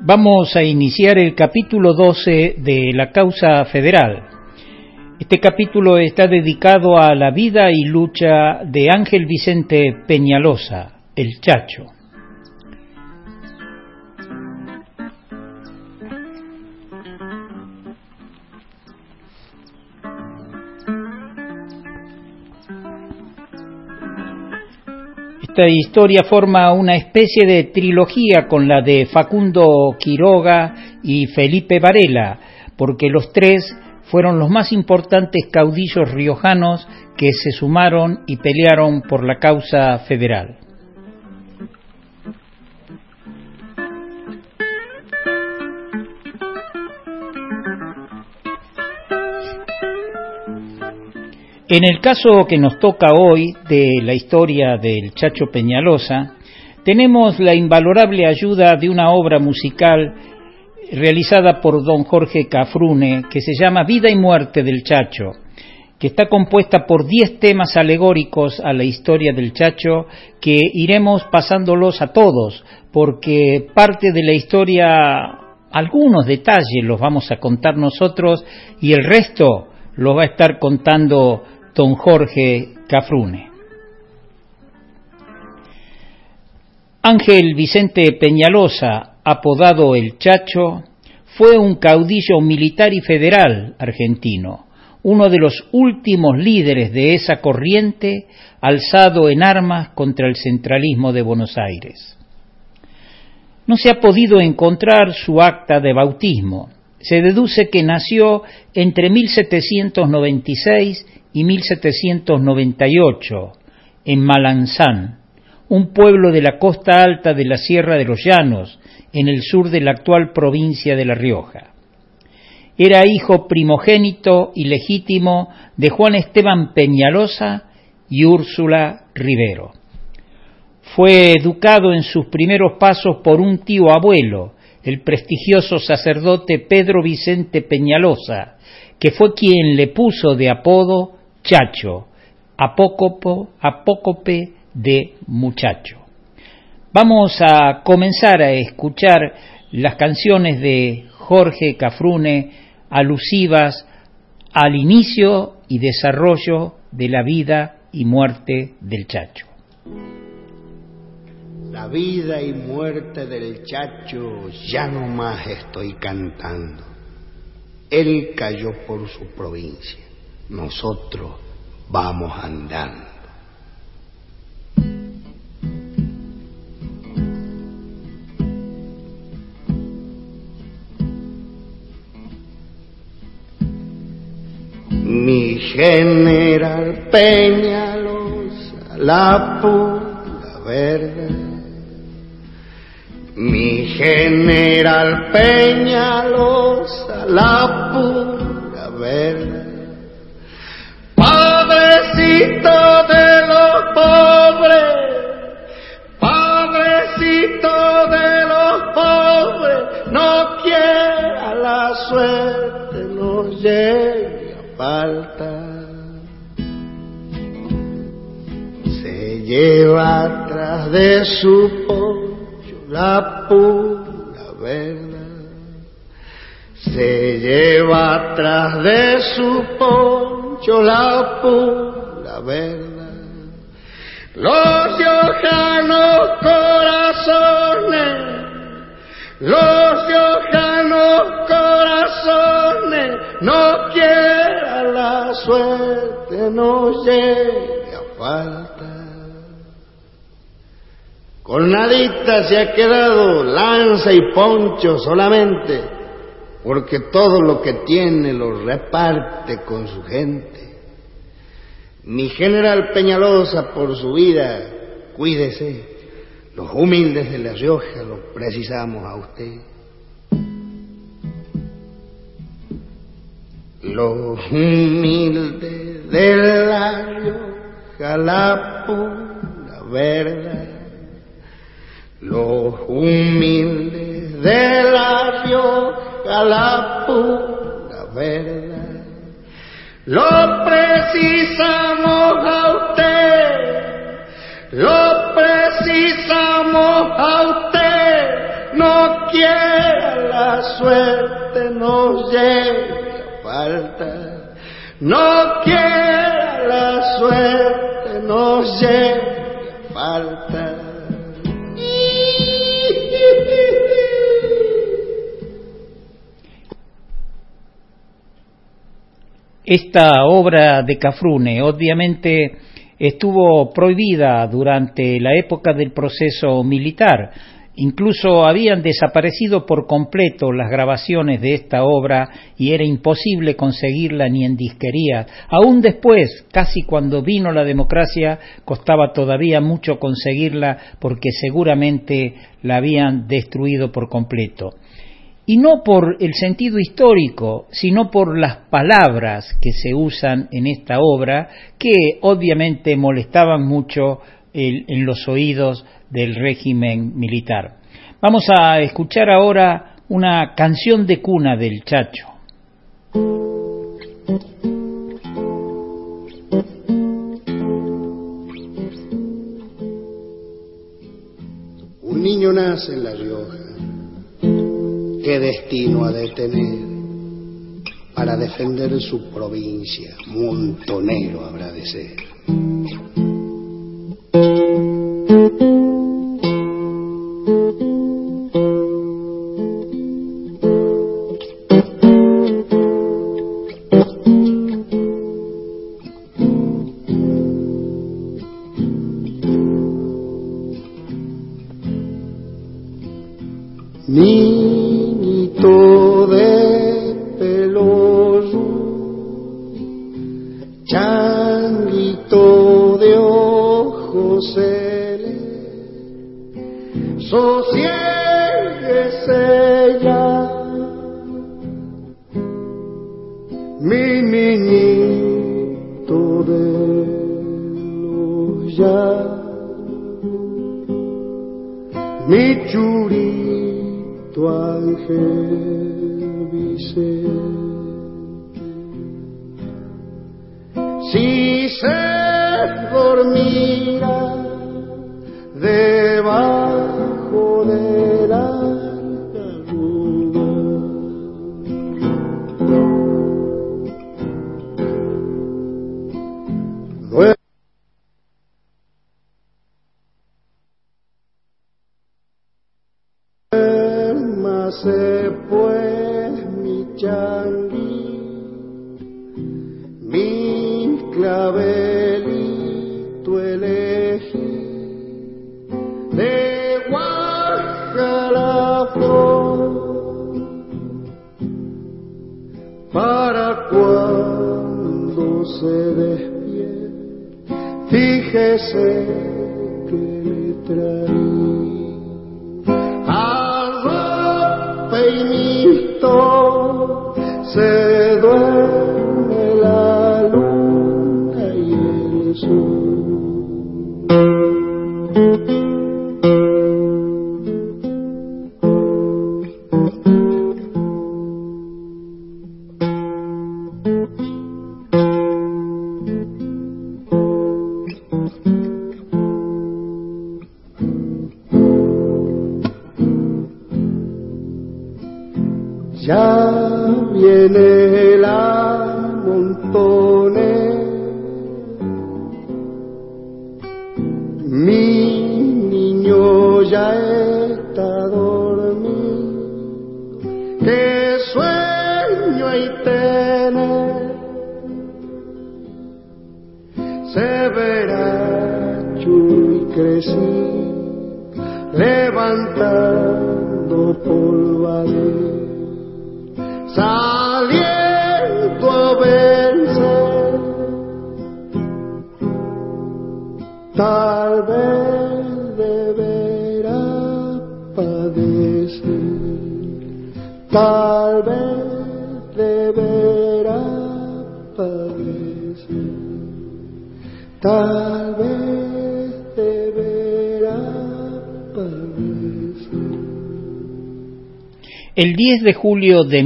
Vamos a iniciar el capítulo 12 de la causa federal. Este capítulo está dedicado a la vida y lucha de Ángel Vicente Peñalosa, el Chacho. Esta historia forma una especie de trilogía con la de Facundo Quiroga y Felipe Varela, porque los tres fueron los más importantes caudillos riojanos que se sumaron y pelearon por la causa federal. En el caso que nos toca hoy de la historia del Chacho Peñalosa, tenemos la invalorable ayuda de una obra musical realizada por don Jorge Cafrune, que se llama Vida y Muerte del Chacho, que está compuesta por 10 temas alegóricos a la historia del Chacho, que iremos pasándolos a todos, porque parte de la historia, algunos detalles los vamos a contar nosotros, y el resto los va a estar contando don Jorge Cafrune. Ángel Vicente Peñalosa, apodado el Chacho, fue un caudillo militar y federal argentino, uno de los últimos líderes de esa corriente alzado en armas contra el centralismo de Buenos Aires. No se ha podido encontrar su acta de bautismo. Se deduce que nació entre 1796 y 1798 en Malanzán, un pueblo de la costa alta de la Sierra de los Llanos, en el sur de la actual provincia de La Rioja. Era hijo primogénito y legítimo de Juan Esteban Peñalosa y Úrsula Rivero. Fue educado en sus primeros pasos por un tío abuelo, el prestigioso sacerdote Pedro Vicente Peñalosa, que fue quien le puso de apodo Chacho, apócope de muchacho. Vamos a comenzar a escuchar las canciones de Jorge Cafrune alusivas al inicio y desarrollo de la vida y muerte del Chacho. La vida y muerte del Chacho ya no más estoy cantando. Él cayó por su provincia, nosotros vamos andando. Mi general Peñalosa, la pura verdad. Mi general Peñalosa, la pura verdad. Padrecito de los pobres, padrecito de los pobres, no quiera la suerte nos llegue a faltar. Se lleva atrás de su pollo la pura verdad. Se lleva atrás de su pollo la pura verdad. Los riojanos corazones, los riojanos corazones, no quiera la suerte nos llegue a falta. Con nadita se ha quedado lanza y poncho solamente, porque todo lo que tiene lo reparte con su gente. Mi general Peñalosa, por su vida, cuídese. Los humildes de La Rioja lo precisamos a usted. Los humildes de La Rioja, la pura verdad. Los humildes de La Rioja, la pura verdad. Lo precisamos a usted, lo precisamos a usted, no quiera suerte nos llegue a falta, no quiera la suerte nos llegue a falta. Esta obra de Cafrune obviamente estuvo prohibida durante la época del proceso militar. Incluso habían desaparecido por completo las grabaciones de esta obra y era imposible conseguirla ni en disquería. Aún después, casi cuando vino la democracia, costaba todavía mucho conseguirla porque seguramente la habían destruido por completo. Y no por el sentido histórico, sino por las palabras que se usan en esta obra, que obviamente molestaban mucho en los oídos del régimen militar. Vamos a escuchar ahora una canción de cuna del Chacho. Un niño nace en La Rioja. ¿Qué destino ha de tener? Para defender su provincia, montonero habrá de ser. Niñito de pelo azul, changuito de ojos celestes, sosiéguese ya, mi niñito de los llanos, mi churito ángel Vicente. Si se dormira debajo de la arruga, duérmase pues mi changui, mi clavelito elegí, de Guajalafón, para cuando se despierte, fíjese que le traí arropa y mito, se duerme la luna y el sol. Ya viene la montonera, mi niño ya está dormido, qué sueño hay tener, se verá chuy crecer, levantando polvadera, saliendo a vencer, tal vez deberá padecer, tal vez deberá padecer, tal vez deberá padecer. El 10 de julio de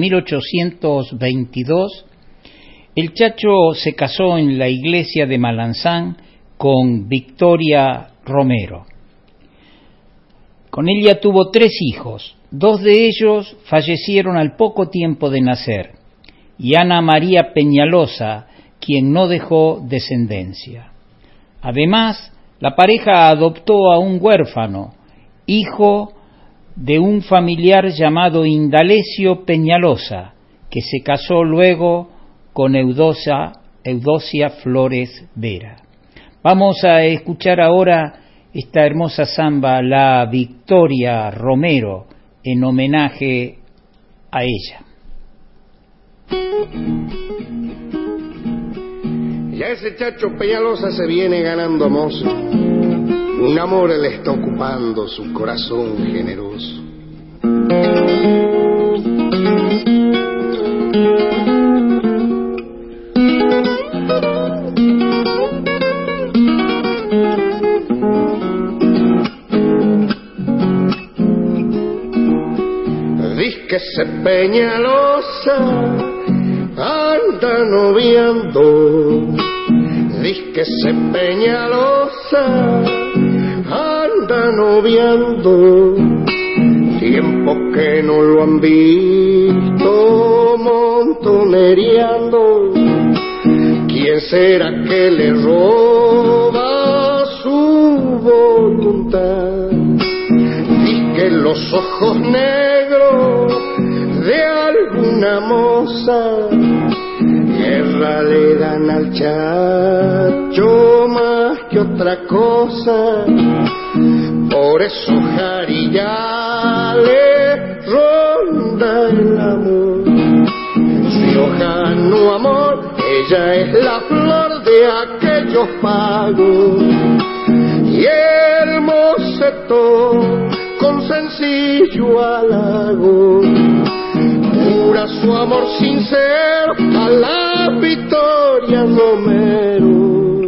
1822, el Chacho se casó en la iglesia de Malanzán con Victoria Romero. Con ella tuvo 3 hijos, 2 de ellos fallecieron al poco tiempo de nacer, y Ana María Peñalosa, quien no dejó descendencia. Además, la pareja adoptó a un huérfano, hijo de un familiar llamado Indalecio Peñalosa, que se casó luego con Eudocia Flores Vera. Vamos a escuchar ahora esta hermosa samba, La Victoria Romero, en homenaje a ella. Ya ese Chacho Peñalosa se viene ganando mozo. Un amor le está ocupando su corazón generoso. Diz que ese Peñalosa anda noviando. Diz que ese Peñalosa anda noviando. Tiempo que no lo han visto montonereando. ¿Quién será que le roba su voluntad? Diz que los ojos negros de alguna moza guerra le dan al Chacho más que otra cosa. Por eso Jarilla le ronda el amor. Riojano amor, ella es la flor de aquellos pagos. Y el moceto con sencillo halago jura su amor sincero a la Victoria Romero.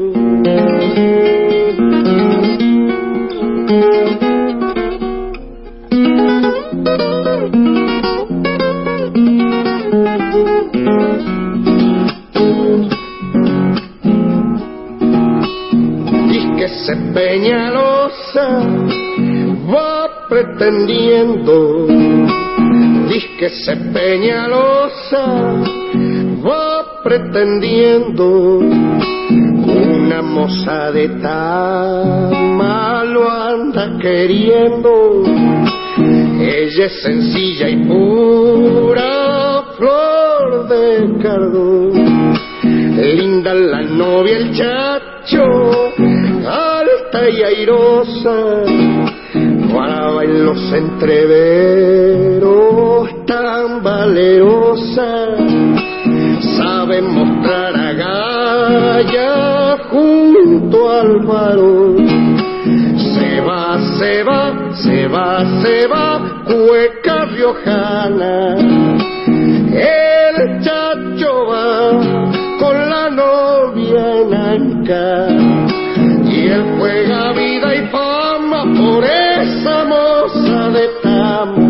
Diz que ese Peñalosa va pretendiendo. Diz que ese Peñalosa va pretendiendo. Una moza de Tama lo anda queriendo. Ella es sencilla y pura flor de cardón. Linda la novia, el Chacho, alta y airosa, guaraba en los entreveros tan valerosa. Sabe mostrar agallas junto al varón. Se va, cueca riojana. El Chacho va con la novia en anca. Y él juega vida y fama por esa moza de Tama.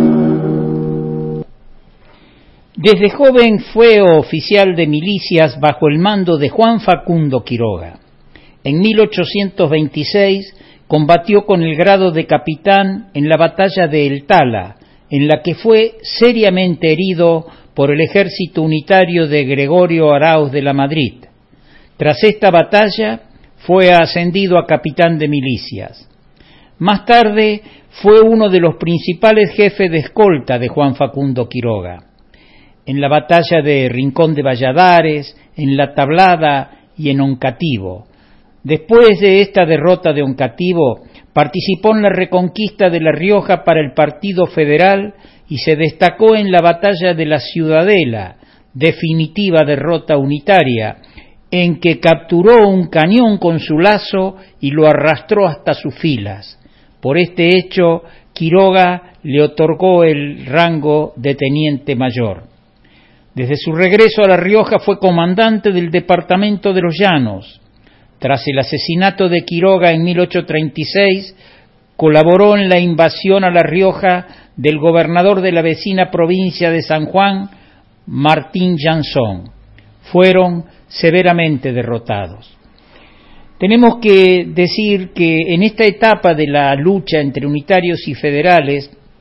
Desde joven fue oficial de milicias bajo el mando de Juan Facundo Quiroga. En 1826 combatió con el grado de capitán en la batalla de El Tala, en la que fue seriamente herido por el ejército unitario de Gregorio Arauz de la Madrid. Tras esta batalla fue ascendido a capitán de milicias. Más tarde fue uno de los principales jefes de escolta de Juan Facundo Quiroga. En la batalla de Rincón de Valladares, en La Tablada y en Oncativo. Después de esta derrota de Oncativo, participó en la reconquista de La Rioja para el Partido Federal y se destacó en la batalla de la Ciudadela, definitiva derrota unitaria, en que capturó un cañón con su lazo y lo arrastró hasta sus filas. Por este hecho, Quiroga le otorgó el rango de teniente mayor. Desde su regreso a La Rioja fue comandante del departamento de los Llanos. Tras el asesinato de Quiroga en 1836, colaboró en la invasión a La Rioja del gobernador de la vecina provincia de San Juan, Martín Jansón. Fueron severamente derrotados. Tenemos que decir que en esta etapa de la lucha entre unitarios y federales,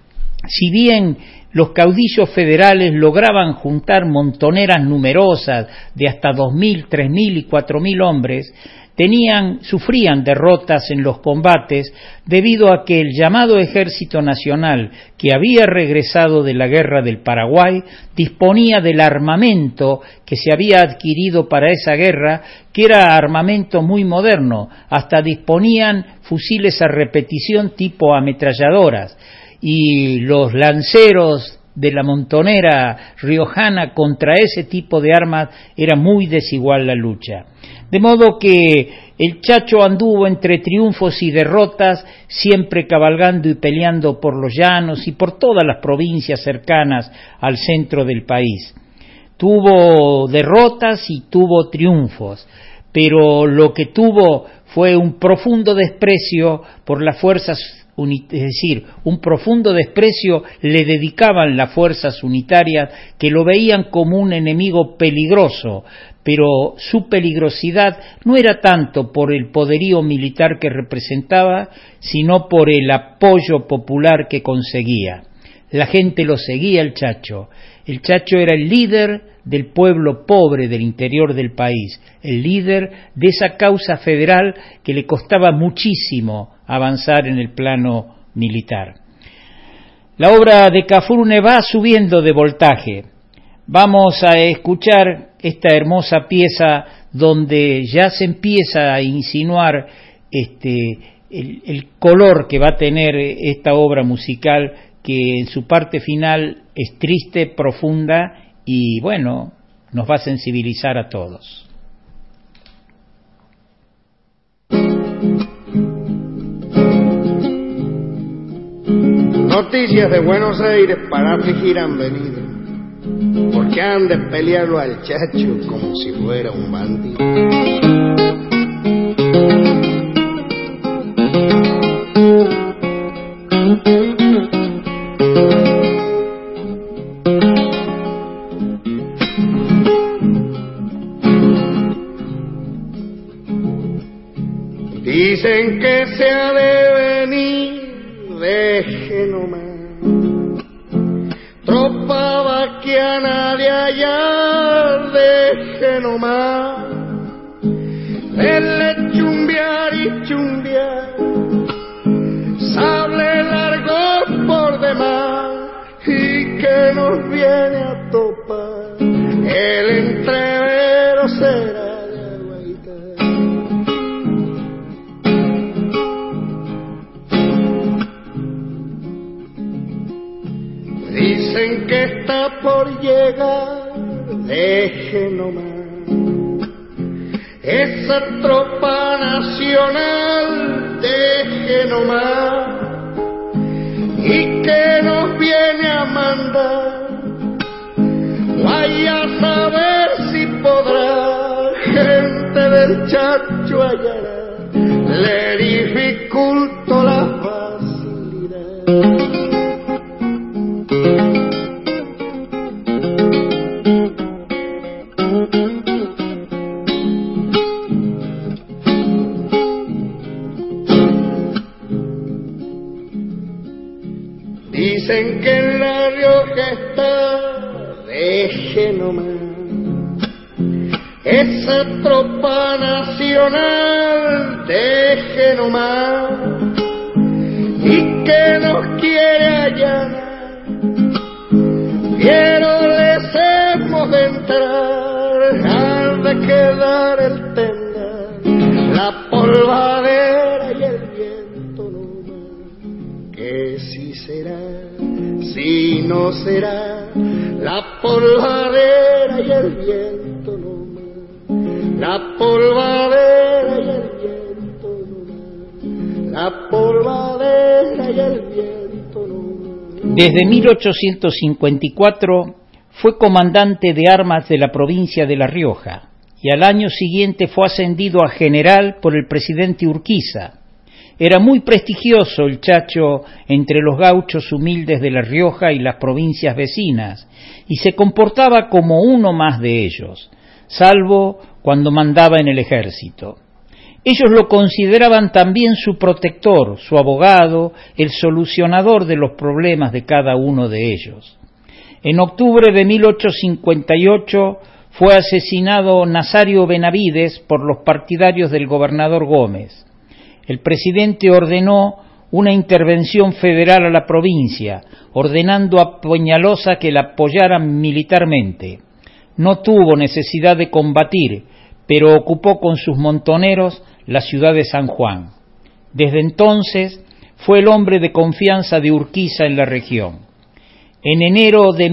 Si bien los caudillos federales lograban juntar montoneras numerosas de hasta 2.000, 3.000 y 4.000 hombres, sufrían derrotas en los combates debido a que el llamado Ejército Nacional, que había regresado de la Guerra del Paraguay, disponía del armamento que se había adquirido para esa guerra, que era armamento muy moderno, hasta disponían fusiles a repetición tipo ametralladoras, y los lanceros de la montonera riojana contra ese tipo de armas era muy desigual la lucha. De modo que el Chacho anduvo entre triunfos y derrotas, siempre cabalgando y peleando por los llanos y por todas las provincias cercanas al centro del país. Tuvo derrotas y tuvo triunfos, pero lo que tuvo fue un profundo desprecio por las fuerzas es decir, un profundo desprecio le dedicaban las fuerzas unitarias, que lo veían como un enemigo peligroso, pero su peligrosidad no era tanto por el poderío militar que representaba, sino por el apoyo popular que conseguía. La gente lo seguía el Chacho. El Chacho era el líder del pueblo pobre del interior del país, el líder de esa causa federal que le costaba muchísimo avanzar en el plano militar. La obra de Cafrune va subiendo de voltaje. Vamos a escuchar esta hermosa pieza donde ya se empieza a insinuar el color que va a tener esta obra musical, que en su parte final es triste, profunda y, bueno, nos va a sensibilizar a todos. Noticias de Buenos Aires para afligir han venido, porque han de pelearlo al Chacho como si fuera un bandido. Dicen que se ha de venir, deje nomás, tropa vaquiana de allá, deje nomás, denle chumbear y chumbear, sable largo por demás, y que nos viene a topar, el entrevero será. Dicen que está por llegar, deje nomás, esa tropa nacional, deje nomás, y que nos viene a mandar, vaya a saber si podrá, gente del Chacho hallará, le dificulto la facilidad. Dicen que en La Rioja está, deje nomás, esa tropa nacional, deje nomás, y que nos quiere allanar, pero les hemos de entrar, al de quedar el tendal, la polvadera y el viento nomás, que si será, si no será, la polvadera y el viento nomás, la polvadera y el viento nomás, la polvadera y el viento nomás. Desde 1854 fue comandante de armas de la provincia de La Rioja y al año siguiente fue ascendido a general por el presidente Urquiza. Era muy prestigioso el Chacho entre los gauchos humildes de La Rioja y las provincias vecinas, y se comportaba como uno más de ellos, salvo cuando mandaba en el ejército. Ellos lo consideraban también su protector, su abogado, el solucionador de los problemas de cada uno de ellos. En octubre de 1858 fue asesinado Nazario Benavides por los partidarios del gobernador Gómez. El presidente ordenó una intervención federal a la provincia, ordenando a Peñalosa que la apoyaran militarmente. No tuvo necesidad de combatir, pero ocupó con sus montoneros la ciudad de San Juan. Desde entonces fue el hombre de confianza de Urquiza en la región. En enero de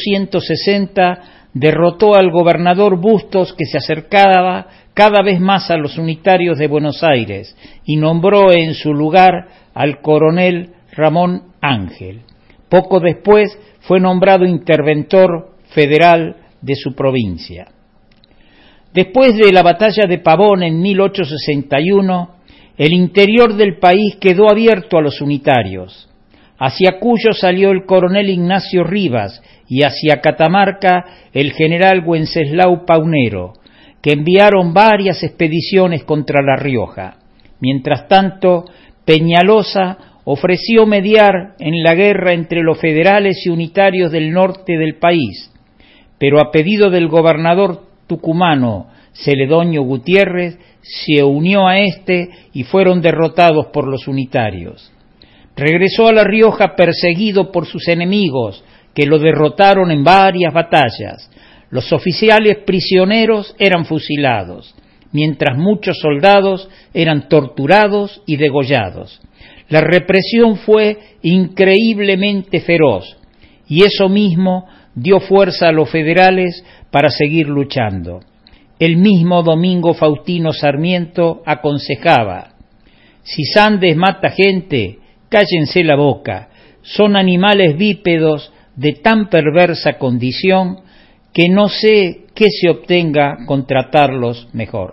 1860 derrotó al gobernador Bustos, que se acercaba cada vez más a los unitarios de Buenos Aires, y nombró en su lugar al coronel Ramón Ángel. Poco después fue nombrado interventor federal de su provincia. Después de la batalla de Pavón en 1861, el interior del país quedó abierto a los unitarios. Hacia Cuyo salió el coronel Ignacio Rivas y hacia Catamarca el general Wenceslao Paunero, que enviaron varias expediciones contra La Rioja. Mientras tanto, Peñalosa ofreció mediar en la guerra entre los federales y unitarios del norte del país, pero a pedido del gobernador tucumano Celedonio Gutiérrez se unió a este y fueron derrotados por los unitarios. Regresó a La Rioja perseguido por sus enemigos, que lo derrotaron en varias batallas. Los oficiales prisioneros eran fusilados, mientras muchos soldados eran torturados y degollados. La represión fue increíblemente feroz, y eso mismo dio fuerza a los federales para seguir luchando. El mismo Domingo Faustino Sarmiento aconsejaba: si Sandes mata gente, cállense la boca, son animales bípedos de tan perversa condición que no sé qué se obtenga con tratarlos mejor.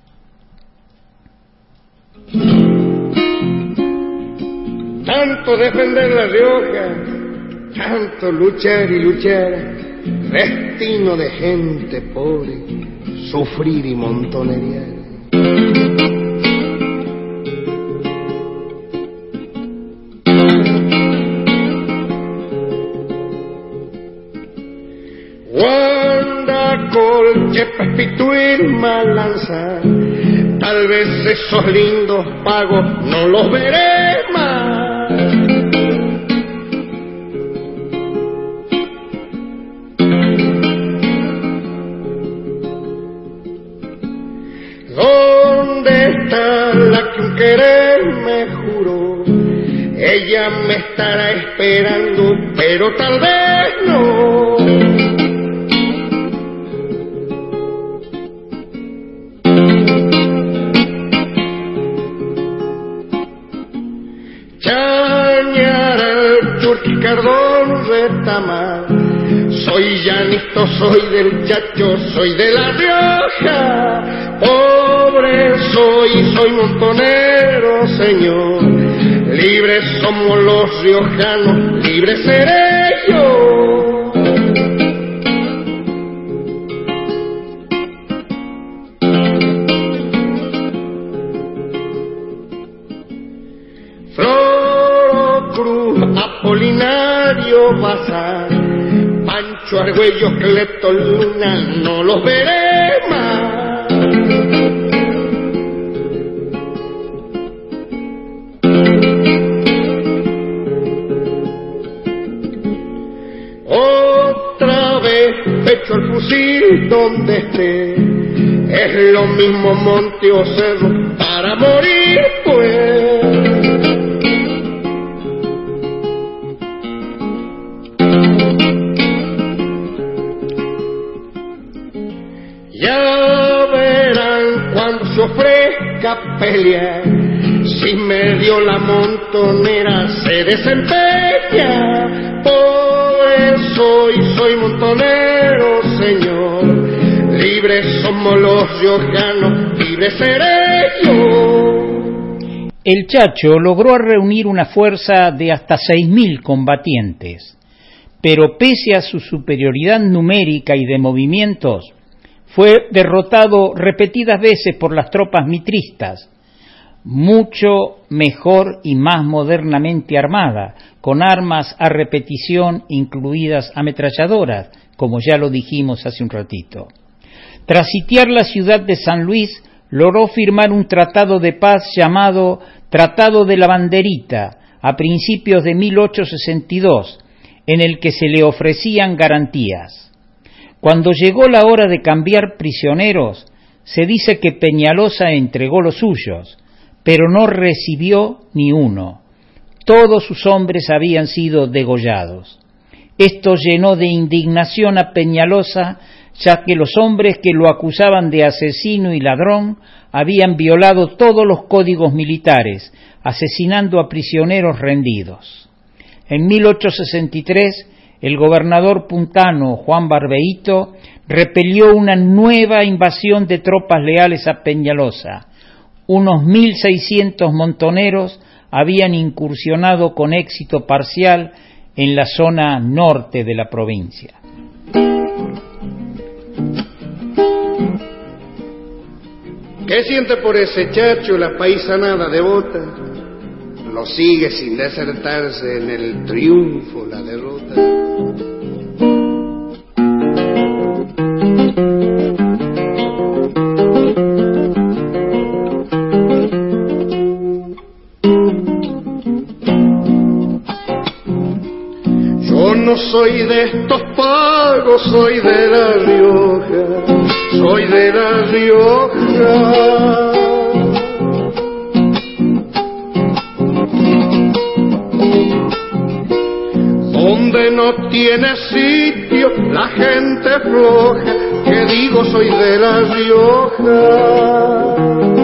Tanto defender La Rioja, tanto luchar y luchar, destino de gente pobre, sufrir y montonerear. Guardacol, Chepas, Pituil, Malanza, tal vez esos lindos pagos no los veré más. ¿Dónde está la que un querer me juró? Ella me estará esperando, pero tal vez no. Cardón Retamar, soy llanito, soy del Chacho, soy de La Rioja, pobre soy montonero, señor, libres somos los riojanos, libre seré yo. Apolinario Bazar, Pancho Argüello, Cleto Luna, no los veré más. Otra vez pecho el fusil donde esté, es lo mismo monte o cerro para morir pues. Ofrezca pelear, si medio la montonera se desempeña, pobre soy montonero, señor, libres somos los riojanos, libres seré yo. El Chacho logró reunir una fuerza de hasta 6.000 combatientes, pero pese a su superioridad numérica y de movimientos, fue derrotado repetidas veces por las tropas mitristas, mucho mejor y más modernamente armada, con armas a repetición incluidas ametralladoras, como ya lo dijimos hace un ratito. Tras sitiar la ciudad de San Luis, logró firmar un tratado de paz llamado Tratado de la Banderita a principios de 1862, en el que se le ofrecían garantías. Cuando llegó la hora de cambiar prisioneros, se dice que Peñalosa entregó los suyos, pero no recibió ni uno. Todos sus hombres habían sido degollados. Esto llenó de indignación a Peñalosa, ya que los hombres que lo acusaban de asesino y ladrón habían violado todos los códigos militares, asesinando a prisioneros rendidos. En 1863, el gobernador puntano Juan Barbeito repelió una nueva invasión de tropas leales a Peñalosa. Unos 1.600 montoneros habían incursionado con éxito parcial en la zona norte de la provincia. ¿Qué siente por ese chacho la paisanada devota? Lo sigue sin desertarse en el triunfo, la derrota. Yo no soy de estos pagos, soy de La Rioja, soy de La Rioja. Donde no tiene sitio la gente floja, que digo soy de La Rioja.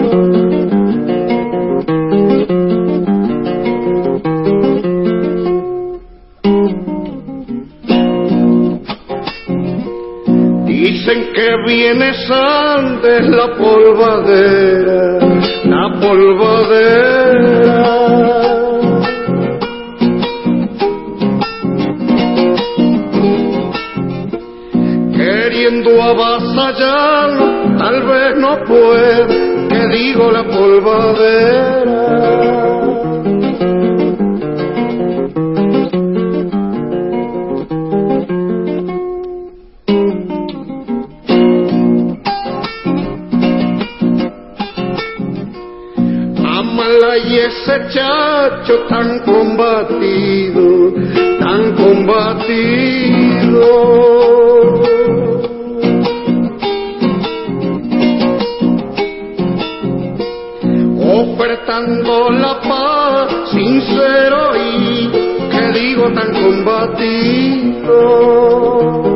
Dicen que viene Sandes la polvadera, la polvadera. Queriendo avasallarlo, tal vez no puede, que digo la polvadera. Y ese chacho tan combatido, tan combatido, ofertando la paz sincero y que digo tan combatido.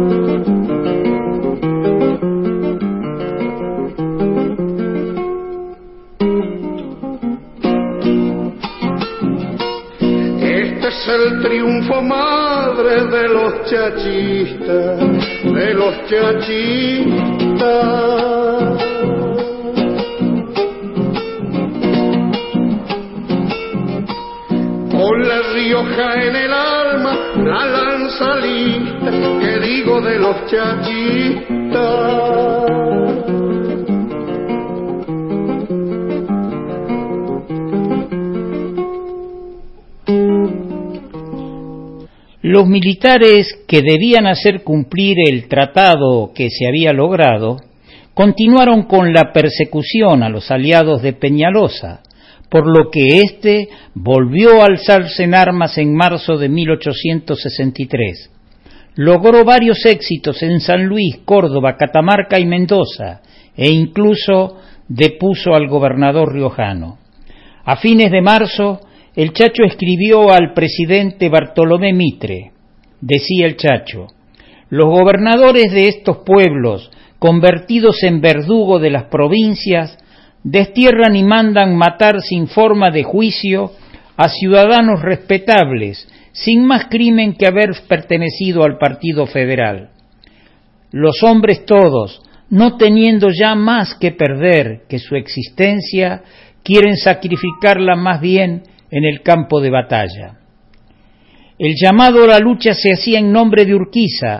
Es el triunfo madre de los chachistas, de los chachistas. Con La Rioja en el alma, la lanza lista, que digo de los chachistas. Los militares que debían hacer cumplir el tratado que se había logrado continuaron con la persecución a los aliados de Peñalosa, por lo que éste volvió a alzarse en armas en marzo de 1863. Logró varios éxitos en San Luis, Córdoba, Catamarca y Mendoza, e incluso depuso al gobernador riojano. A fines de marzo, el Chacho escribió al presidente Bartolomé Mitre. Decía el Chacho: los gobernadores de estos pueblos, convertidos en verdugo de las provincias, destierran y mandan matar sin forma de juicio a ciudadanos respetables, sin más crimen que haber pertenecido al Partido Federal. Los hombres todos, no teniendo ya más que perder que su existencia, quieren sacrificarla más bien en el campo de batalla. El llamado a la lucha se hacía en nombre de Urquiza,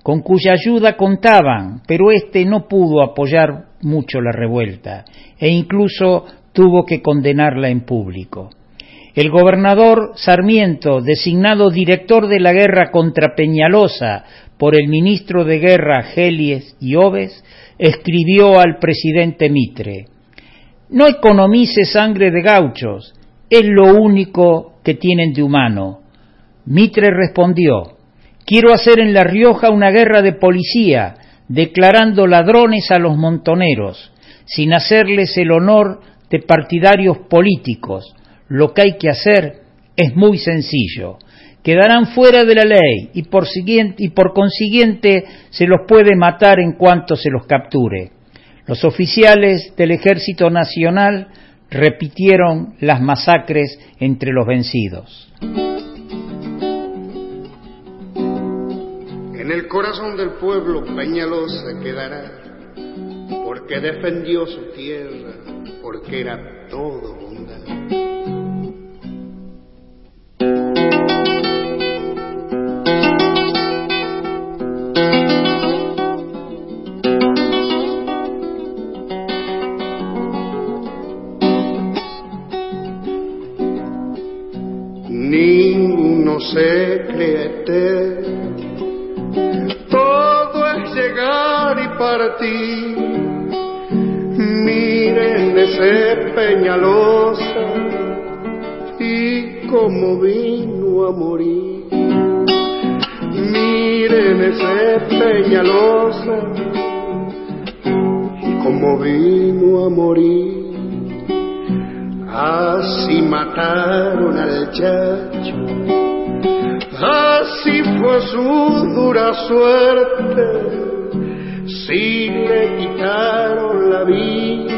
con cuya ayuda contaban, pero éste no pudo apoyar mucho la revuelta e incluso tuvo que condenarla en público. El gobernador Sarmiento, designado director de la guerra contra Peñalosa por el ministro de Guerra Gelies y Oves, escribió al presidente Mitre: «No economice sangre de gauchos, es lo único que tienen de humano». Mitre respondió: «Quiero hacer en La Rioja una guerra de policía, declarando ladrones a los montoneros, sin hacerles el honor de partidarios políticos. Lo que hay que hacer es muy sencillo. Quedarán fuera de la ley y por consiguiente se los puede matar en cuanto se los capture». Los oficiales del Ejército Nacional repitieron las masacres entre los vencidos. En el corazón del pueblo Peñalosa quedará, porque defendió su tierra, porque era todo bondad. Ninguno se cree eterno, todo es llegar y partir. Miren ese Peñalosa y cómo vino a morir. Miren ese Peñalosa y cómo vino a morir. Así mataron al Chacho, así fue su dura suerte. Si le quitaron la vida,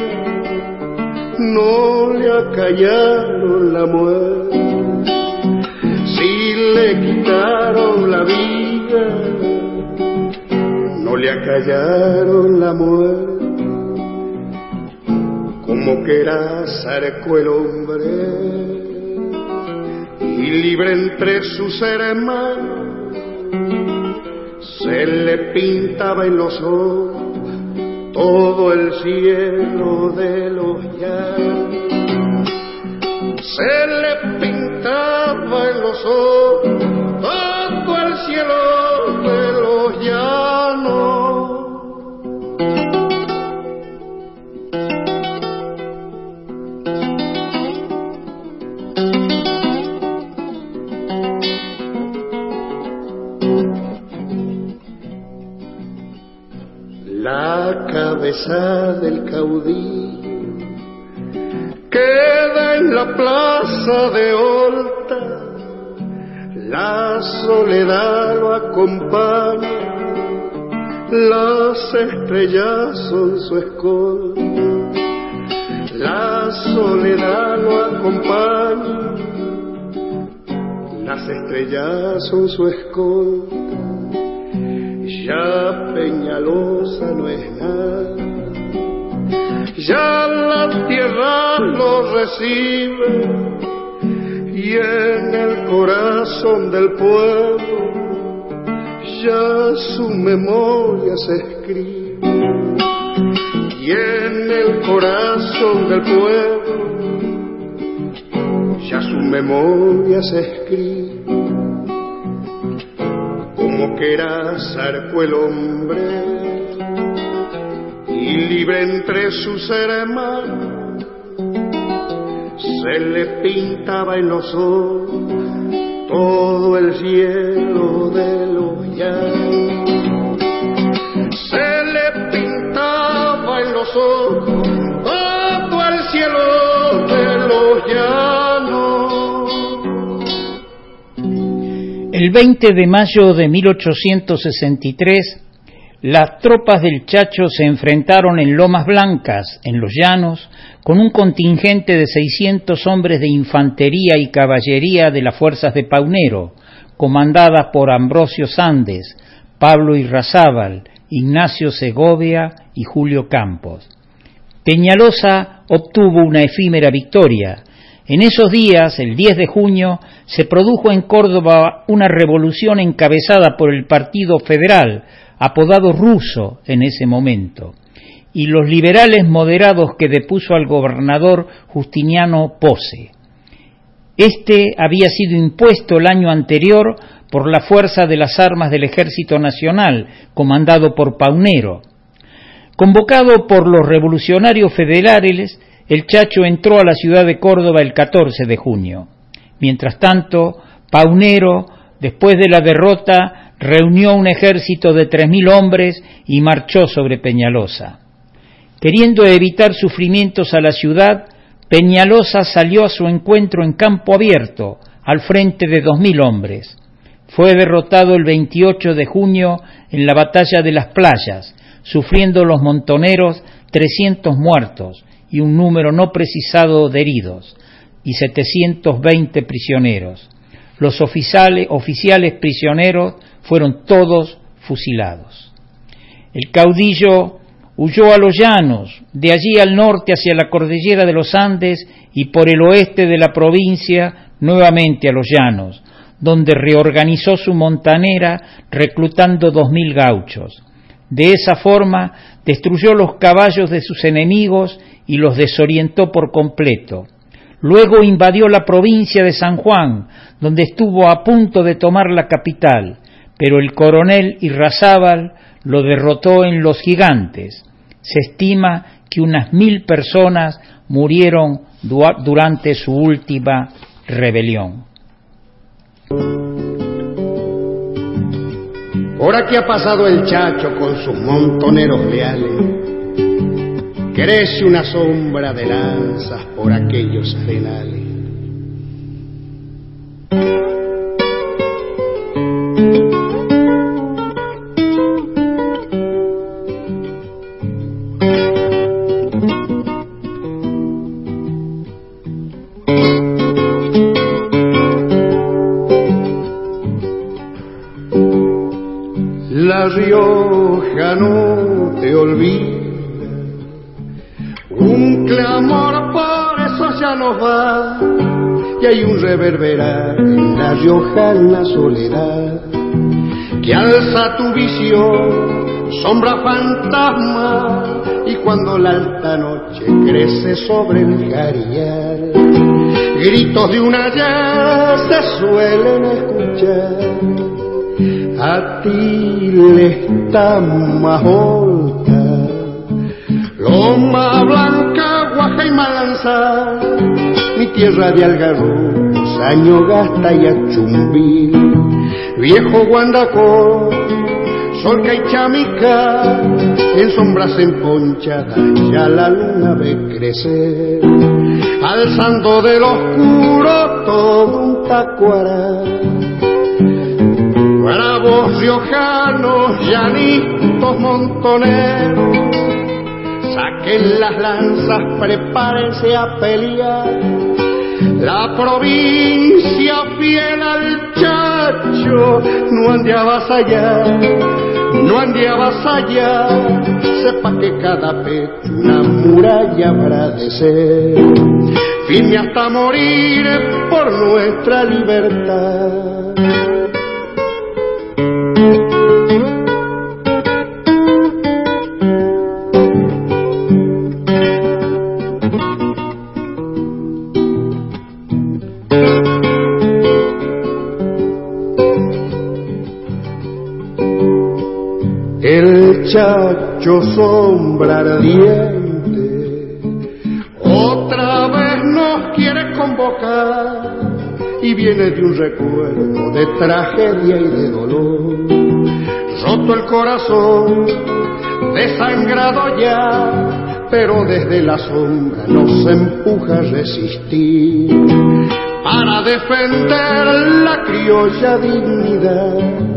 no le acallaron la muerte. Si le quitaron la vida, no le acallaron la muerte. Como que era zarco el hombre y libre entre sus hermanos, se le pintaba en los ojos todo el cielo de los llanos. Se le pintaba en los ojos todo el cielo de los llanos. La cabeza del caudillo queda en la plaza de Horta, la soledad lo acompaña, las estrellas son su escolta. La soledad lo acompaña, las estrellas son su escolta. Ya Peñalosa no es nada, ya la tierra lo recibe, y en el corazón del pueblo ya su memoria se escribe. Y en el corazón del pueblo ya su memoria se escribe. Como que era zarco el hombre y libre entre sus hermanos, se le pintaba en los ojos todo el cielo de los llanos. Se le pintaba en los ojos todo el cielo de los llanos. El 20 de mayo de 1863, las tropas del Chacho se enfrentaron en Lomas Blancas, en los llanos, con un contingente de 600 hombres de infantería y caballería de las fuerzas de Paunero, comandadas por Ambrosio Sandes, Pablo Irrazábal, Ignacio Segovia y Julio Campos. Peñalosa obtuvo una efímera victoria. En esos días, el 10 de junio, se produjo en Córdoba una revolución encabezada por el Partido Federal, apodado Ruso en ese momento, y los liberales moderados que depuso al gobernador Justiniano Posse. Este había sido impuesto el año anterior por la fuerza de las armas del Ejército Nacional, comandado por Paunero. Convocado por los revolucionarios federales, el Chacho entró a la ciudad de Córdoba el 14 de junio. Mientras tanto, Paunero, después de la derrota, reunió un ejército de 3.000 hombres y marchó sobre Peñalosa. Queriendo evitar sufrimientos a la ciudad, Peñalosa salió a su encuentro en campo abierto, al frente de 2.000 hombres. Fue derrotado el 28 de junio en la batalla de las Playas, sufriendo los montoneros 300 muertos y un número no precisado de heridos, y 720 prisioneros. Los oficiales prisioneros fueron todos fusilados. El caudillo huyó a los llanos, de allí al norte hacia la cordillera de los Andes y por el oeste de la provincia nuevamente a los llanos, donde reorganizó su montanera reclutando 2.000 gauchos. De esa forma destruyó los caballos de sus enemigos y los desorientó por completo. Luego invadió la provincia de San Juan, donde estuvo a punto de tomar la capital, pero el coronel Irrazábal lo derrotó en Los Gigantes. Se estima que unas 1.000 personas murieron durante su última rebelión. Por aquí ha pasado el Chacho con sus montoneros leales. Crece una sombra de lanzas por aquellos arenales. La Rioja no te olvida, un clamor por eso ya no va, y hay un reverberar en la riojana soledad, que alza tu visión, sombra fantasma, y cuando la alta noche crece sobre el Jarillar, gritos de un ayer se suelen escuchar. A ti le está Majolta, Loma Blanca, Guaja y Malanzá, mi tierra de Algarrobo, Sañogasta y Achumbil, viejo Guandacó, Solca y Chamica, en sombras emponchadas ya la luna ve crecer, alzando del oscuro todo un tacuará. Bravos riojanos, llanitos montoneros, saquen las lanzas, prepárense a pelear. La provincia fiel al Chacho no ande a avasallar, no ande a avasallar. Sepa que cada pecho una muralla habrá de ser, firme hasta morir por nuestra libertad. El Chacho sombra ardiente otra vez nos quiere convocar y viene de un recuerdo de tragedia y de dolor, roto el corazón, desangrado ya, pero desde la sombra nos empuja a resistir para defender la criolla dignidad.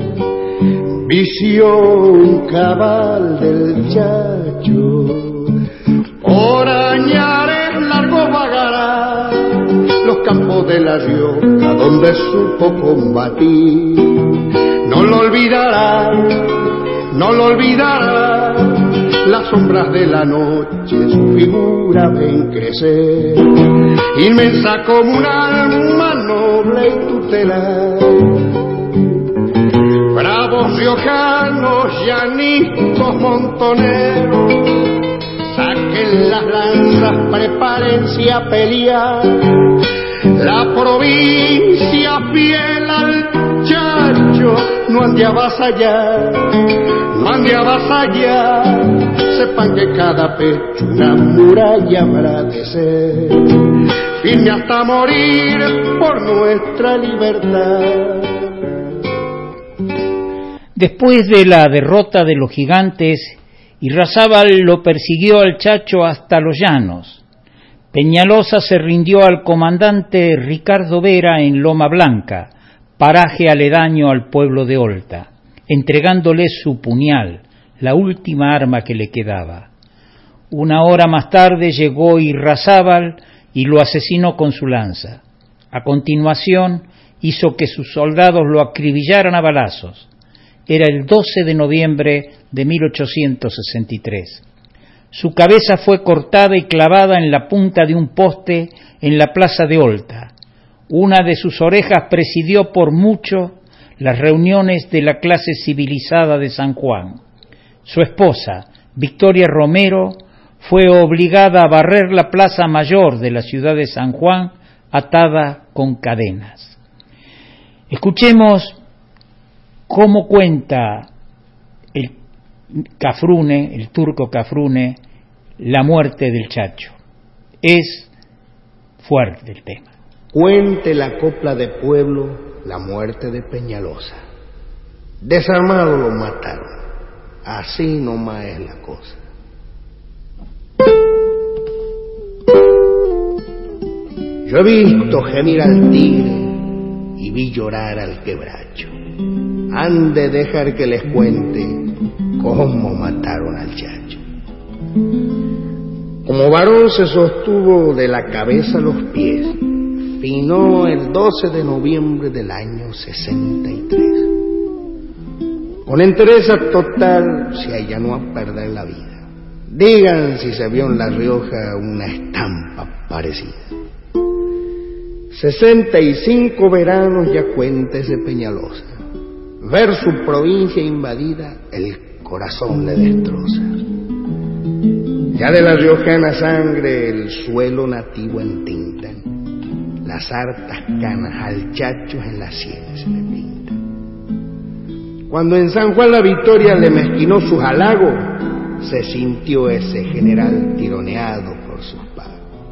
Visión cabal del Chacho, por añares largos vagará los campos de La Rioja donde supo combatir. No lo olvidará, no lo olvidará, las sombras de la noche su figura ven crecer, inmensa como un alma noble y tutelar. Bravos riojanos, llaniscos montoneros, saquen las lanzas, prepárense a pelear. La provincia fiel al Chacho no han de avasallar, no han de avasallar. Sepan que cada pecho una muralla habrá de ser, firme hasta morir por nuestra libertad. Después de la derrota de los gigantes, Irrazábal lo persiguió al Chacho hasta los llanos. Peñalosa se rindió al comandante Ricardo Vera en Loma Blanca, paraje aledaño al pueblo de Olta, entregándole su puñal, la última arma que le quedaba. Una hora más tarde llegó Irrazábal y lo asesinó con su lanza. A continuación hizo que sus soldados lo acribillaran a balazos. Era el 12 de noviembre de 1863. Su cabeza fue cortada y clavada en la punta de un poste en la plaza de Olta. Una de sus orejas presidió por mucho las reuniones de la clase civilizada de San Juan. Su esposa, Victoria Romero, fue obligada a barrer la plaza mayor de la ciudad de San Juan atada con cadenas. Escuchemos cómo cuenta el Cafrune, el turco Cafrune, la muerte del Chacho. Es fuerte el tema. Cuente la copla de pueblo la muerte de Peñalosa. Desarmado lo mataron. Así nomás es la cosa. Yo he visto gemir al tigre y vi llorar al quebracho. Han de dejar que les cuente cómo mataron al Chacho. Como varón se sostuvo de la cabeza a los pies. Finó el 12 de noviembre del año 63. Con entereza total se allanó a perder la vida. Digan si se vio en La Rioja una estampa parecida. 65 veranos ya cuenta ese Peñalosa. Ver su provincia invadida, el corazón le destroza. Ya de la riojana sangre el suelo nativo entintan, las hartas canas al Chacho en las sienes se le pintan. Cuando en San Juan la Victoria le mezquinó sus halagos, se sintió ese general tironeado por sus pagos.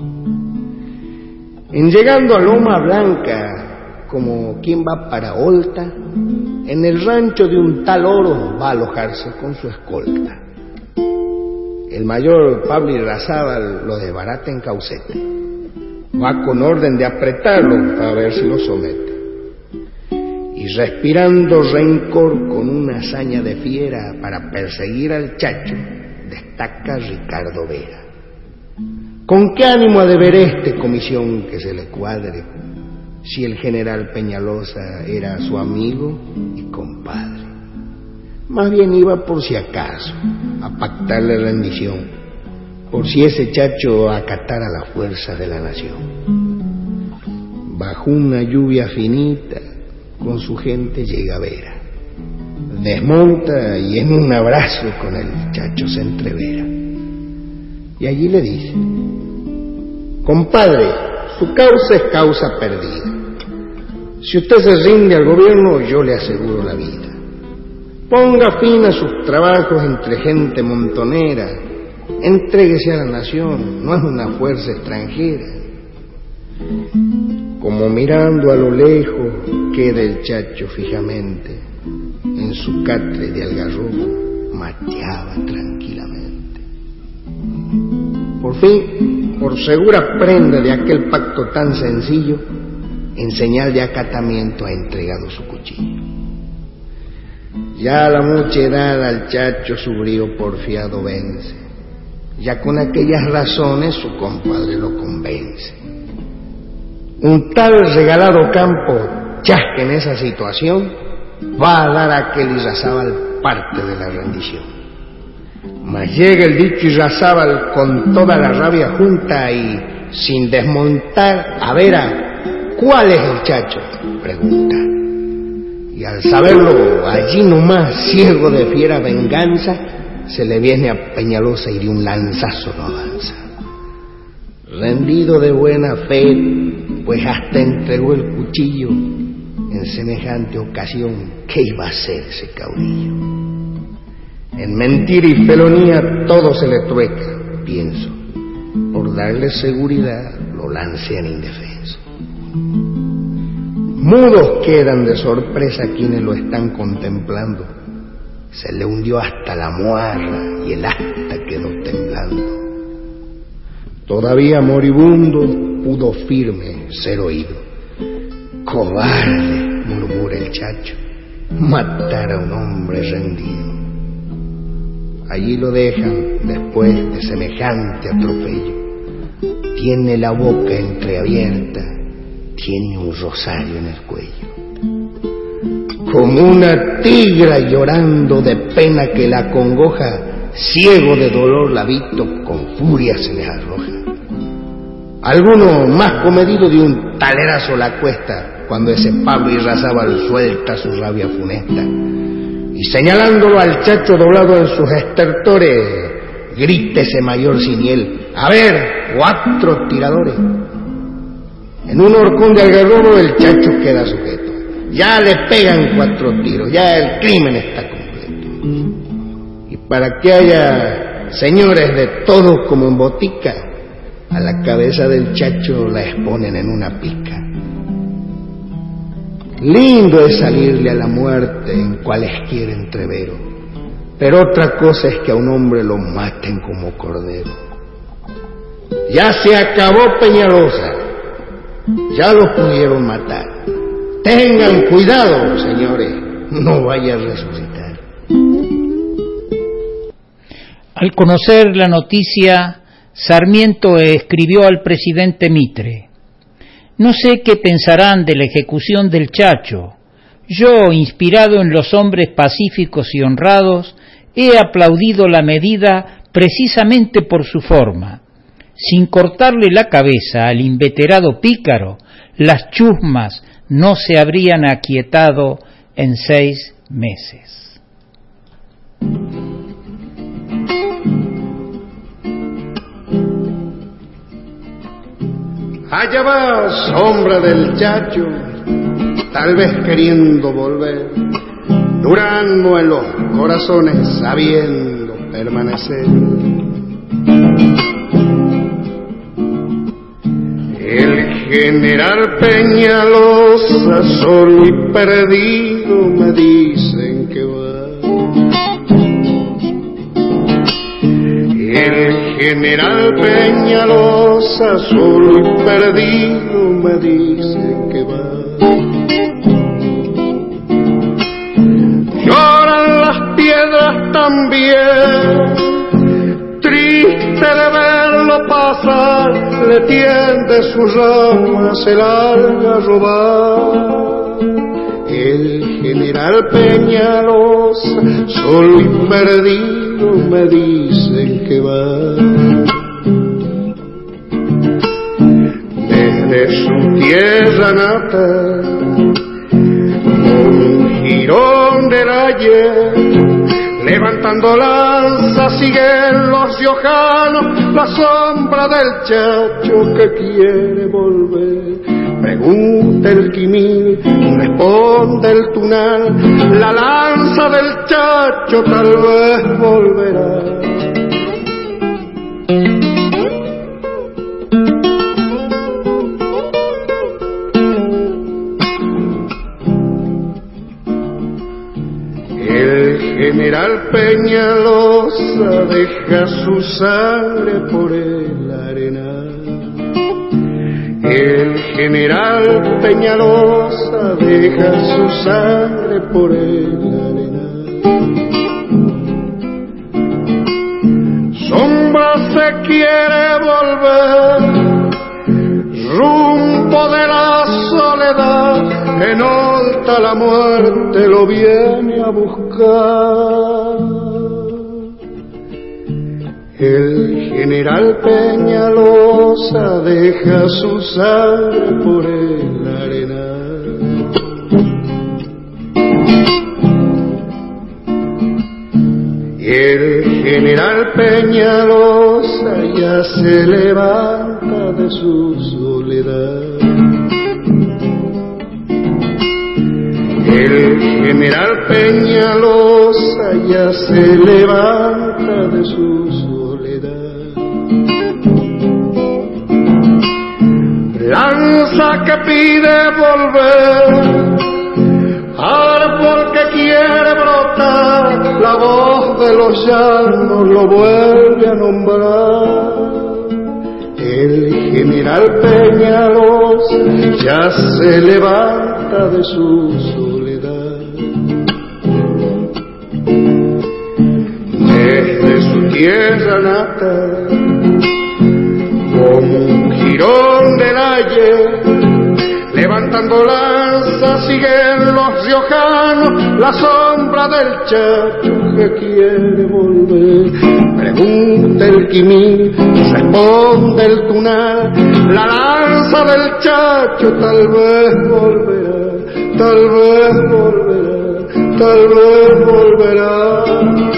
En llegando a Loma Blanca, como quien va para Olta, en el rancho de un tal Oro va a alojarse con su escolta. El mayor Pablo Irrazábal lo desbarata en Caucete. Va con orden de apretarlo para ver si lo somete. Y respirando rencor con una hazaña de fiera para perseguir al Chacho, destaca Ricardo Vera. ¿Con qué ánimo ha de ver comisión que se le cuadre, si el general Peñalosa era su amigo y compadre? Más bien iba por si acaso a pactarle rendición, por si ese Chacho acatara la fuerza de la nación. Bajo una lluvia finita, con su gente llega Vera. Desmonta y en un abrazo con el Chacho se entrevera. Y allí le dice: compadre, su causa es causa perdida. Si usted se rinde al gobierno, yo le aseguro la vida. Ponga fin a sus trabajos entre gente montonera. Entréguese a la nación, no es una fuerza extranjera. Como mirando a lo lejos, queda el Chacho fijamente. En su catre de algarrobo mateaba tranquilamente. Por fin, por segura prenda de aquel pacto tan sencillo, en señal de acatamiento ha entregado su cuchillo. Ya a la mucha edad al Chacho su brío porfiado vence. Ya con aquellas razones su compadre lo convence. Un tal regalado campo, chasque en esa situación, va a dar a aquel Irrazábal parte de la rendición. Mas llega el dicho Irrazábal con toda la rabia junta y, sin desmontar, a ver, ¿cuál es el Chacho?, pregunta. Y al saberlo, allí nomás, ciego de fiera venganza, se le viene a Peñalosa y de un lanzazo no avanza. Rendido de buena fe, pues hasta entregó el cuchillo, en semejante ocasión, ¿qué iba a hacer ese caudillo? En mentira y felonía todo se le trueca, pienso. Por darle seguridad, lo lancean indefenso. Mudos quedan de sorpresa quienes lo están contemplando. Se le hundió hasta la muarra y el asta quedó temblando. Todavía moribundo pudo firme ser oído. Cobarde, murmura el chacho, matar a un hombre rendido. Allí lo dejan después de semejante atropello. Tiene la boca entreabierta, tiene un rosario en el cuello. Como una tigra llorando de pena que la congoja, ciego de dolor la visto, con furia se les arroja. Alguno más comedido de un talerazo la cuesta, cuando ese Pablo Irrazábal suelta su rabia funesta, y señalándolo al chacho doblado en sus estertores, grita ese mayor Siniel: a ver, 4 tiradores. En un horcón de algarrobo el chacho queda sujeto. Ya le pegan 4 tiros, ya el crimen está completo. Y para que haya señores de todos como en botica, a la cabeza del chacho la exponen en una pica. Lindo es salirle a la muerte en cualesquiera entrevero, pero otra cosa es que a un hombre lo maten como cordero. Ya se acabó Peñalosa, ya lo pudieron matar. Tengan cuidado, señores, no vaya a resucitar. Al conocer la noticia, Sarmiento escribió al presidente Mitre: no sé qué pensarán de la ejecución del Chacho. Yo, inspirado en los hombres pacíficos y honrados, he aplaudido la medida precisamente por su forma. Sin cortarle la cabeza al inveterado pícaro, las chusmas no se habrían aquietado en 6 meses. Allá va sombra del chacho, tal vez queriendo volver, durando en los corazones, sabiendo permanecer. El general Peñalosa, solo y perdido, me dicen que va. El general Peñalosa, solo y perdido, me dicen que va. Lloran las piedras también, triste de verlo pasar, le tiende sus ramas el algarrobal. El general Peñalosa, solo y perdido, me dicen que va. Desde su tierra natal, un jirón del ayer, levantando lanza siguen los riojanos, la sombra del chacho que quiere volver. Pregunta el quimil, responde el tunal, la lanza del chacho tal vez volverá. El general Peñalosa deja su sangre por el arenal. El general Peñalosa deja su sangre por el arenal. Sombra se quiere volver, rumbo de la soledad, en alta la muerte lo viene a buscar. El general Peñalosa deja su sangre por el arenal. El general Peñalosa ya se levanta de su soledad. El general Peñalosa ya se levanta de su soledad. Lanza que pide volver, ahora porque quiere brotar, la voz de los llanos lo vuelve a nombrar. El general Peñalosa ya se levanta de su soledad. Desde su tierra natal, como un jirón del ayer, levantando lanzas siguen los riojanos, la sombra del chacho que quiere volver. Pregunta el quimí, responde el tunar, la lanza del chacho tal vez volverá, tal vez volverá, tal vez volverá.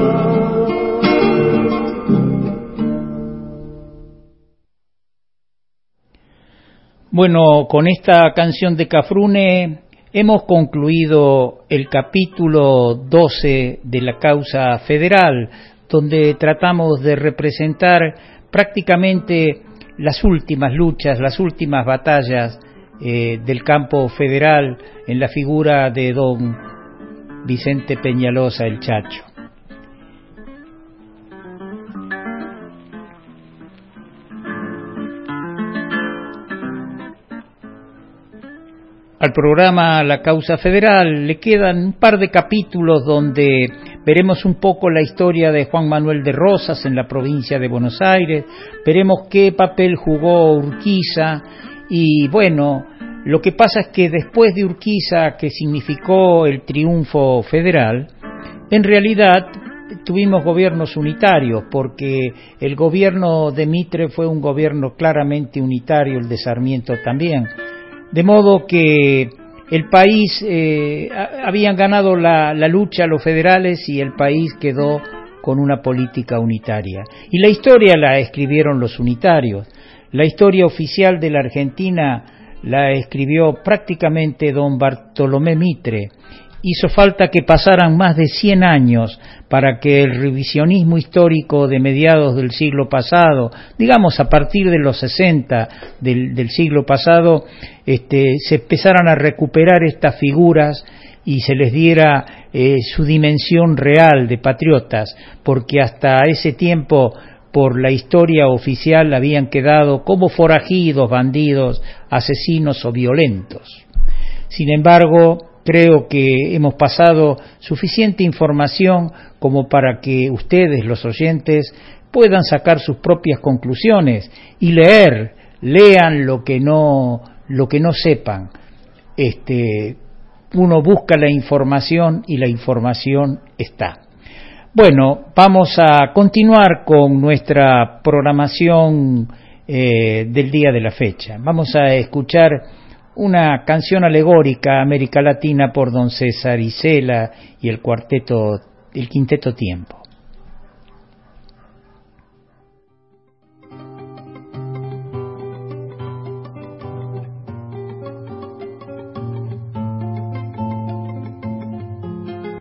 Bueno, con esta canción de Cafrune hemos concluido el capítulo 12 de la causa federal, donde tratamos de representar prácticamente las últimas luchas, las últimas batallas del campo federal en la figura de don Vicente Peñalosa el Chacho. Al programa La Causa Federal le quedan un par de capítulos donde veremos un poco la historia de Juan Manuel de Rosas en la provincia de Buenos Aires, veremos qué papel jugó Urquiza y bueno, lo que pasa es que después de Urquiza, que significó el triunfo federal, en realidad tuvimos gobiernos unitarios, porque el gobierno de Mitre fue un gobierno claramente unitario, el de Sarmiento también. De modo que el país, habían ganado la lucha los federales y el país quedó con una política unitaria. Y la historia la escribieron los unitarios. La historia oficial de la Argentina la escribió prácticamente don Bartolomé Mitre. Hizo falta que pasaran más de 100 años para que el revisionismo histórico de mediados del siglo pasado, digamos a partir de los 60 del siglo pasado, se empezaran a recuperar estas figuras y se les diera su dimensión real de patriotas, porque hasta ese tiempo, por la historia oficial, habían quedado como forajidos, bandidos, asesinos o violentos. Sin embargo, creo que hemos pasado suficiente información como para que ustedes, los oyentes, puedan sacar sus propias conclusiones y lean lo que no sepan. Uno busca la información y la información está. Bueno, vamos a continuar con nuestra programación del día de la fecha. Vamos a escuchar una canción alegórica América Latina por don César Isela y el Quinteto Tiempo.